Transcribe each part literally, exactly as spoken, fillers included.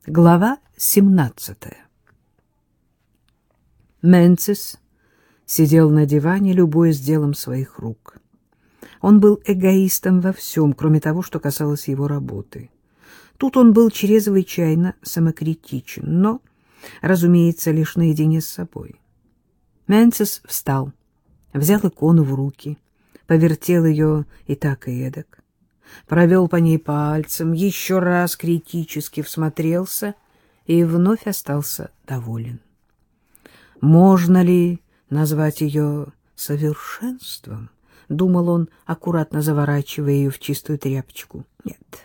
Глава семнадцатая. Мэнсис сидел на диване, любуясь делом своих рук. Он был эгоистом во всем, кроме того, что касалось его работы. Тут он был чрезвычайно самокритичен, но, разумеется, лишь наедине с собой. Мэнсис встал, взял икону в руки, повертел ее и так и эдак, провел по ней пальцем, еще раз критически всмотрелся и вновь остался доволен. Можно ли назвать ее совершенством? Думал он, аккуратно заворачивая ее в чистую тряпочку. Нет.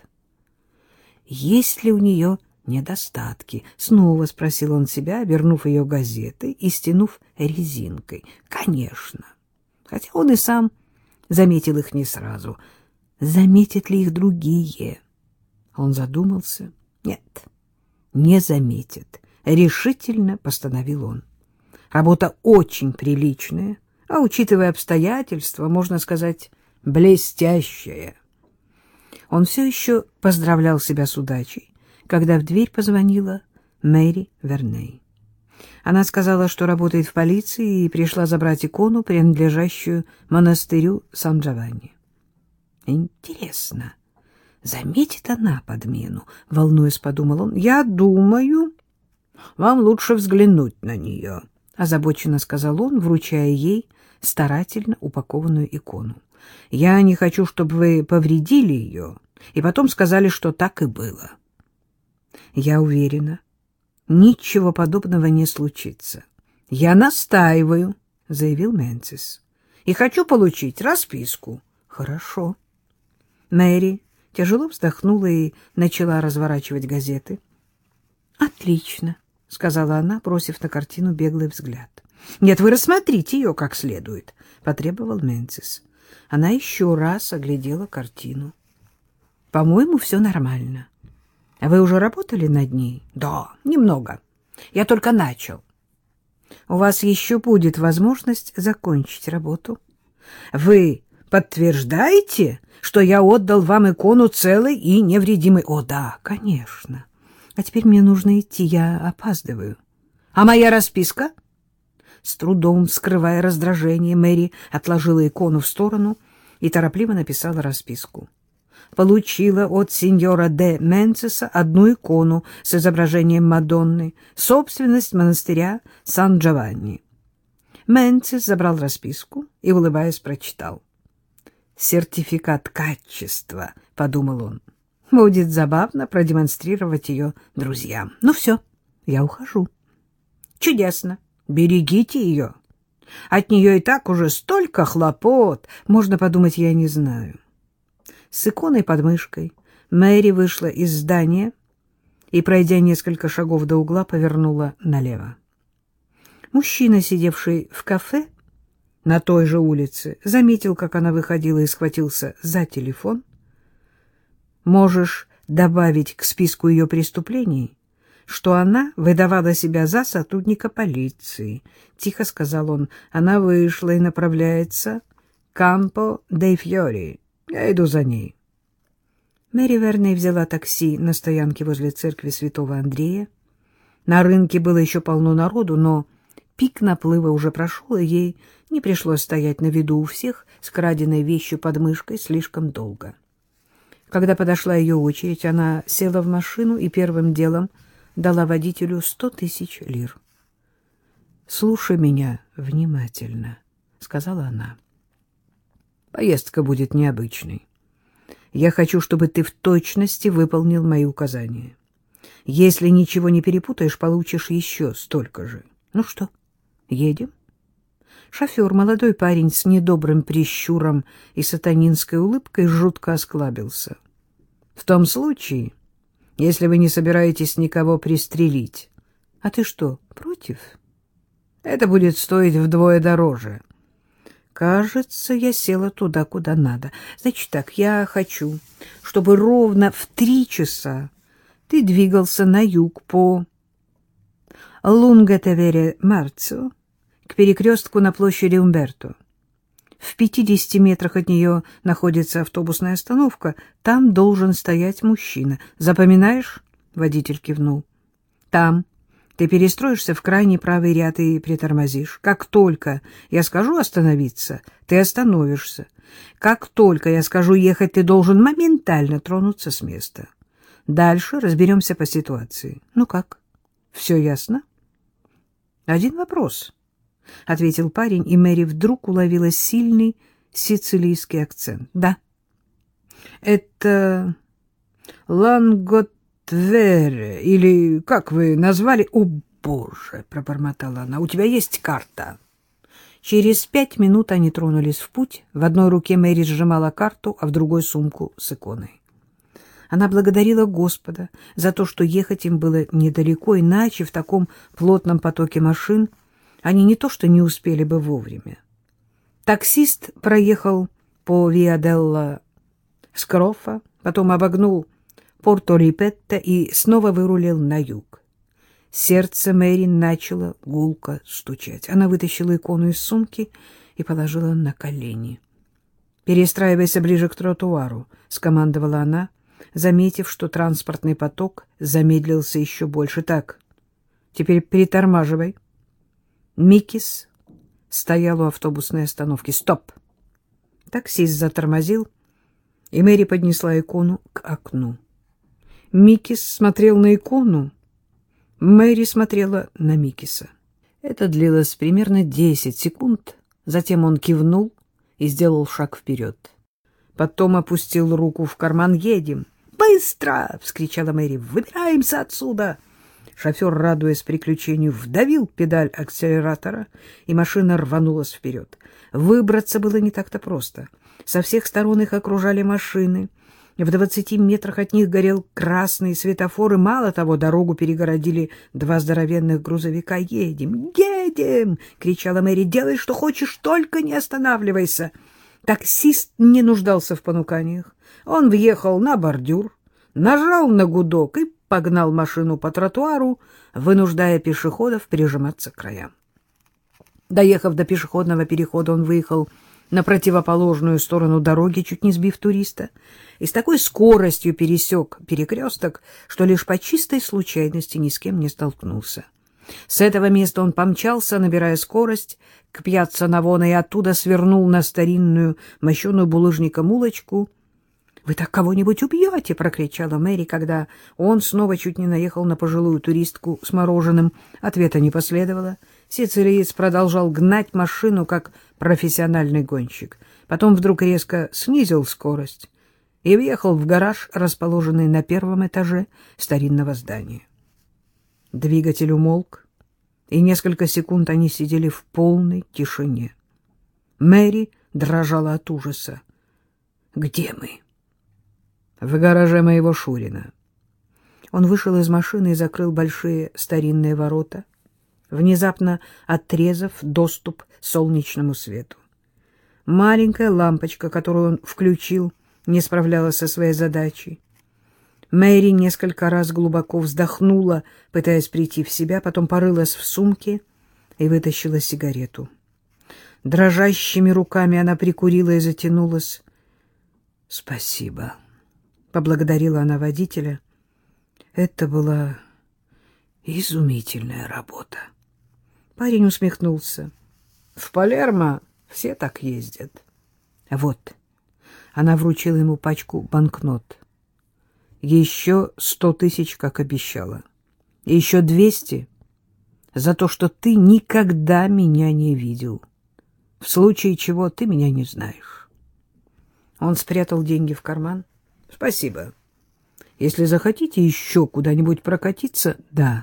Есть ли у нее недостатки? Снова спросил он себя, обернув ее газетой и стянув резинкой. Конечно. Хотя он и сам заметил их не сразу. Заметят ли их другие? Он задумался. Нет, не заметят. Решительно постановил он. Работа очень приличная, а, учитывая обстоятельства, можно сказать, блестящая. Он все еще поздравлял себя с удачей, когда в дверь позвонила Мэри Верней. Она сказала, что работает в полиции и пришла забрать икону, принадлежащую монастырю Сан-Джованни. Интересно, заметит она подмену? Волнуясь, подумал он. Я думаю, вам лучше взглянуть на нее, озабоченно сказал он, вручая ей старательно упакованную икону. Я не хочу, чтобы вы повредили ее и потом сказали, что так и было. Я уверена, ничего подобного не случится. Я настаиваю, заявил Мэнсис, и хочу получить расписку. Хорошо. Мэри тяжело вздохнула и начала разворачивать газеты. «Отлично», — сказала она, бросив на картину беглый взгляд. «Нет, вы рассмотрите ее как следует», — потребовал Мэнсис. Она еще раз оглядела картину. «По-моему, все нормально. Вы уже работали над ней?» «Да, немного. Я только начал». «У вас еще будет возможность закончить работу. Вы подтверждаете, что я отдал вам икону целой и невредимой?» «О, да, конечно. А теперь мне нужно идти, я опаздываю». «А моя расписка?» С трудом скрывая раздражение, Мэри отложила икону в сторону и торопливо написала расписку. Получила от сеньора де Мэнсиса одну икону с изображением Мадонны, собственность монастыря Сан-Джованни. Мэнсис забрал расписку и, улыбаясь, прочитал. «Сертификат качества», — подумал он. «Будет забавно продемонстрировать ее друзьям. Ну все, я ухожу». «Чудесно. Берегите ее. От нее и так уже столько хлопот. Можно подумать, я не знаю». С иконой под мышкой Мэри вышла из здания и, пройдя несколько шагов до угла, повернула налево. Мужчина, сидевший в кафе на той же улице, заметил, как она выходила, и схватился за телефон. «Можешь добавить к списку ее преступлений, что она выдавала себя за сотрудника полиции», — тихо сказал он. «Она вышла и направляется к Кампо-де-Фьори. Я иду за ней». Мэри Верней взяла такси на стоянке возле церкви святого Андрея. На рынке было еще полно народу, но пик наплыва уже прошел, и ей не пришлось стоять на виду у всех с краденой вещью под мышкой слишком долго. Когда подошла ее очередь, она села в машину и первым делом дала водителю сто тысяч лир. «Слушай меня внимательно», — сказала она. «Поездка будет необычной. Я хочу, чтобы ты в точности выполнил мои указания. Если ничего не перепутаешь, получишь еще столько же. Ну что, едем?» Шофер, молодой парень с недобрым прищуром и сатанинской улыбкой, жутко осклабился. «В том случае, если вы не собираетесь никого пристрелить». «А ты что, против?» «Это будет стоить вдвое дороже». «Кажется, я села туда, куда надо. Значит так, я хочу, чтобы ровно в три часа ты двигался на юг по Лунго-Тевере-Марцио к перекрестку на площади Умберто. В пятидесяти метрах от нее находится автобусная остановка. Там должен стоять мужчина. Запоминаешь?» Водитель кивнул. Там ты перестроишься в крайний правый ряд и притормозишь. Как только я скажу остановиться, ты остановишься. Как только я скажу ехать, ты должен моментально тронуться с места. Дальше разберемся по ситуации. Ну как, все ясно? Один вопрос, — ответил парень, и Мэри вдруг уловила сильный сицилийский акцент. Да. Это Ланготвере, или как вы назвали? О, Боже, — пробормотала она, — у тебя есть карта? Через пять минут они тронулись в путь. В одной руке Мэри сжимала карту, а в другой — сумку с иконой. Она благодарила Господа за то, что ехать им было недалеко, иначе в таком плотном потоке машин они не то что не успели бы вовремя. Таксист проехал по Виа делла Скрофа, потом обогнул Порто-Рипетто и снова вырулил на юг. Сердце Мэри начало гулко стучать. Она вытащила икону из сумки и положила на колени. «Перестраивайся ближе к тротуару», — скомандовала она, заметив, что транспортный поток замедлился еще больше. «Так, теперь притормаживай». Микис стоял у автобусной остановки. «Стоп!» Таксист затормозил, и Мэри поднесла икону к окну. Микис смотрел на икону, Мэри смотрела на Микиса. Это длилось примерно десять секунд, затем он кивнул и сделал шаг вперед. Потом опустил руку в карман. «Едем!» «Быстро!» — вскричала Мэри. «Выбираемся отсюда!» Шофер, радуясь приключению, вдавил педаль акселератора, и машина рванулась вперед. Выбраться было не так-то просто. Со всех сторон их окружали машины. В двадцати метрах от них горел красный светофор, и, мало того, дорогу перегородили два здоровенных грузовика. «Едем! Едем!» — кричала Мэри. «Делай, что хочешь, только не останавливайся!» Таксист не нуждался в понуканиях. Он въехал на бордюр, нажал на гудок и погнал машину по тротуару, вынуждая пешеходов прижиматься к краям. Доехав до пешеходного перехода, он выехал на противоположную сторону дороги, чуть не сбив туриста, и с такой скоростью пересек перекресток, что лишь по чистой случайности ни с кем не столкнулся. С этого места он помчался, набирая скорость, к пьяцца Навона, и оттуда свернул на старинную, мощеную булыжником улочку. «Вы так кого-нибудь убьете!» — прокричала Мэри, когда он снова чуть не наехал на пожилую туристку с мороженым. Ответа не последовало. Сицилиец продолжал гнать машину, как профессиональный гонщик. Потом вдруг резко снизил скорость и въехал в гараж, расположенный на первом этаже старинного здания. Двигатель умолк, и несколько секунд они сидели в полной тишине. Мэри дрожала от ужаса. «Где мы?» «В гараже моего Шурина». Он вышел из машины и закрыл большие старинные ворота, внезапно отрезав доступ к солнечному свету. Маленькая лампочка, которую он включил, не справлялась со своей задачей. Мэри несколько раз глубоко вздохнула, пытаясь прийти в себя, потом порылась в сумке и вытащила сигарету. Дрожащими руками она прикурила и затянулась. «Спасибо», — поблагодарила она водителя. Это была изумительная работа. Парень усмехнулся. «В Палермо все так ездят». «Вот». Она вручила ему пачку банкнот. «Еще сто тысяч, как обещала. И еще двести за то, что ты никогда меня не видел. В случае чего ты меня не знаешь». Он спрятал деньги в карман. «Спасибо. Если захотите еще куда-нибудь прокатиться, да.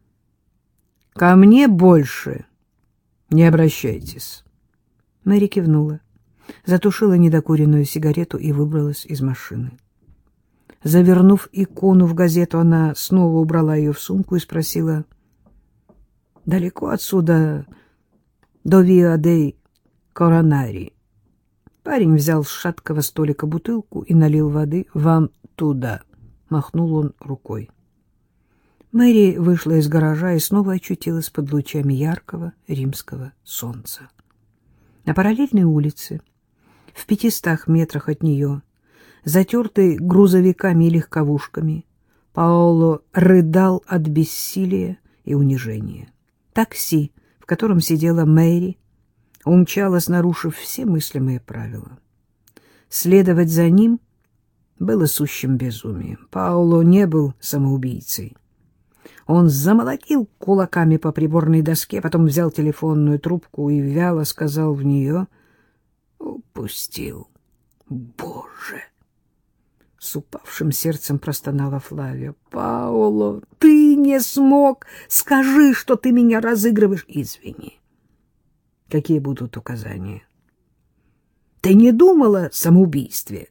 Ко мне больше не обращайтесь». Мэри кивнула, затушила недокуренную сигарету и выбралась из машины. Завернув икону в газету, она снова убрала ее в сумку и спросила: «Далеко отсюда до Виа дей Коронари?» Парень взял с шаткого столика бутылку и налил воды. «Вам туда», — махнул он рукой. Мэри вышла из гаража и снова очутилась под лучами яркого римского солнца. На параллельной улице, в пятистах метрах от нее, затертой грузовиками и легковушками, Паоло рыдал от бессилия и унижения. Такси, в котором сидела Мэри, умчалось, нарушив все мыслимые правила. Следовать за ним было сущим безумием. Паоло не был самоубийцей. Он замолотил кулаками по приборной доске, потом взял телефонную трубку и вяло сказал в нее: «Упустил. Боже!» С упавшим сердцем простонала Флавия. «Паоло, ты не смог! Скажи, что ты меня разыгрываешь!» «Извини. Какие будут указания?» «Ты не думала о самоубийстве?»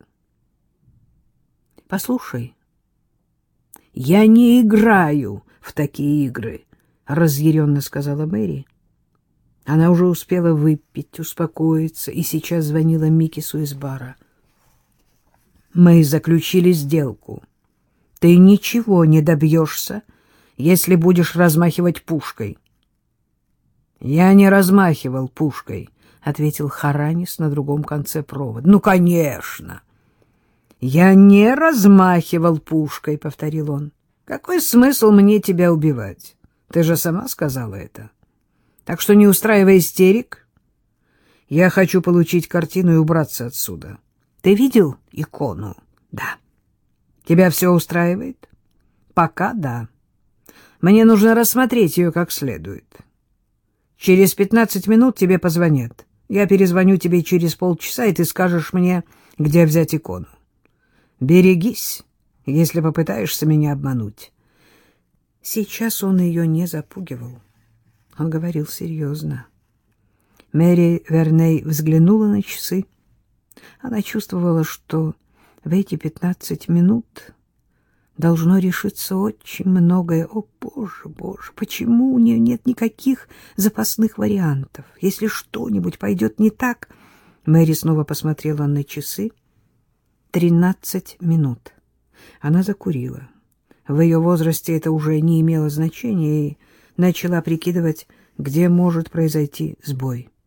«Послушай, я не играю в такие игры», — разъяренно сказала Мэри. Она уже успела выпить, успокоиться, и сейчас звонила Микису из бара. «Мы заключили сделку. Ты ничего не добьешься, если будешь размахивать пушкой». «Я не размахивал пушкой», — ответил Харанис на другом конце провода. «Ну, конечно!» «Я не размахивал пушкой», — повторил он. «Какой смысл мне тебя убивать? Ты же сама сказала это. Так что не устраивай истерик. Я хочу получить картину и убраться отсюда. Ты видел икону?» «Да». «Тебя все устраивает?» «Пока да. Мне нужно рассмотреть ее как следует. Через пятнадцать минут тебе позвонят. Я перезвоню тебе через полчаса, и ты скажешь мне, где взять икону. Берегись, если попытаешься меня обмануть». Сейчас он ее не запугивал. Он говорил серьезно. Мэри Верней взглянула на часы. Она чувствовала, что в эти пятнадцать минут должно решиться очень многое. О, Боже, Боже, почему у нее нет никаких запасных вариантов? Если что-нибудь пойдет не так... Мэри снова посмотрела на часы. Тринадцать минут. Она закурила. В ее возрасте это уже не имело значения, и начала прикидывать, где может произойти сбой.